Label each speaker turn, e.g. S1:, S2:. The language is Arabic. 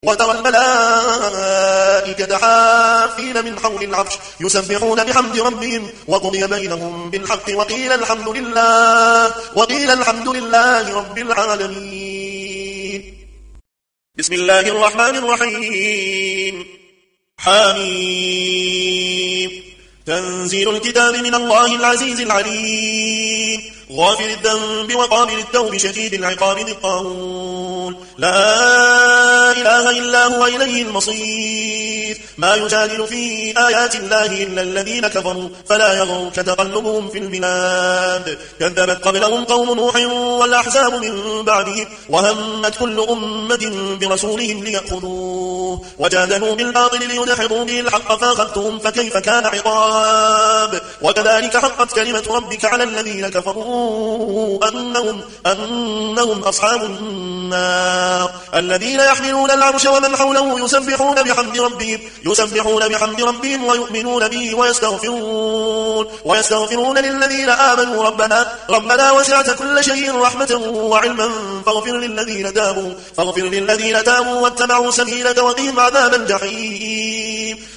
S1: وترى الملائكة حافين من حول العرش يسبحون بحمد ربهم وقضي بينهم بالحق وقيل الحمد لله رب العالمين. بسم الله الرحمن الرحيم. حميم. تنزيل الكتاب من الله العزيز العليم غافر الذنب وقابل التوب شديد العقاب ذي الطول لا إله إلا هو إليه المصير. ما يجادل في آيات الله إلا الذين كفروا فلا يغرك تقلبهم في البلاد. كذبت قبلهم قوم نوح والأحزاب من بعدهم وهمت كل أمة برسولهم ليأخذوه وجادلوا بالباطل ليدحضوا به الحق فأخذتهم فكيف كان عقاب. وكذلك حقت كلمة ربك على الذين كفروا أنهم أصحاب النار الذين يحملون العرش ومن حوله يسبحون بحمد ربهم ويؤمنون به ويستغفرون للذين آمنوا ربنا وسعت كل شيء رحمة وعلما فاغفر للذين تابوا واتبعوا سبيلك وقهم عذاب الجحيم.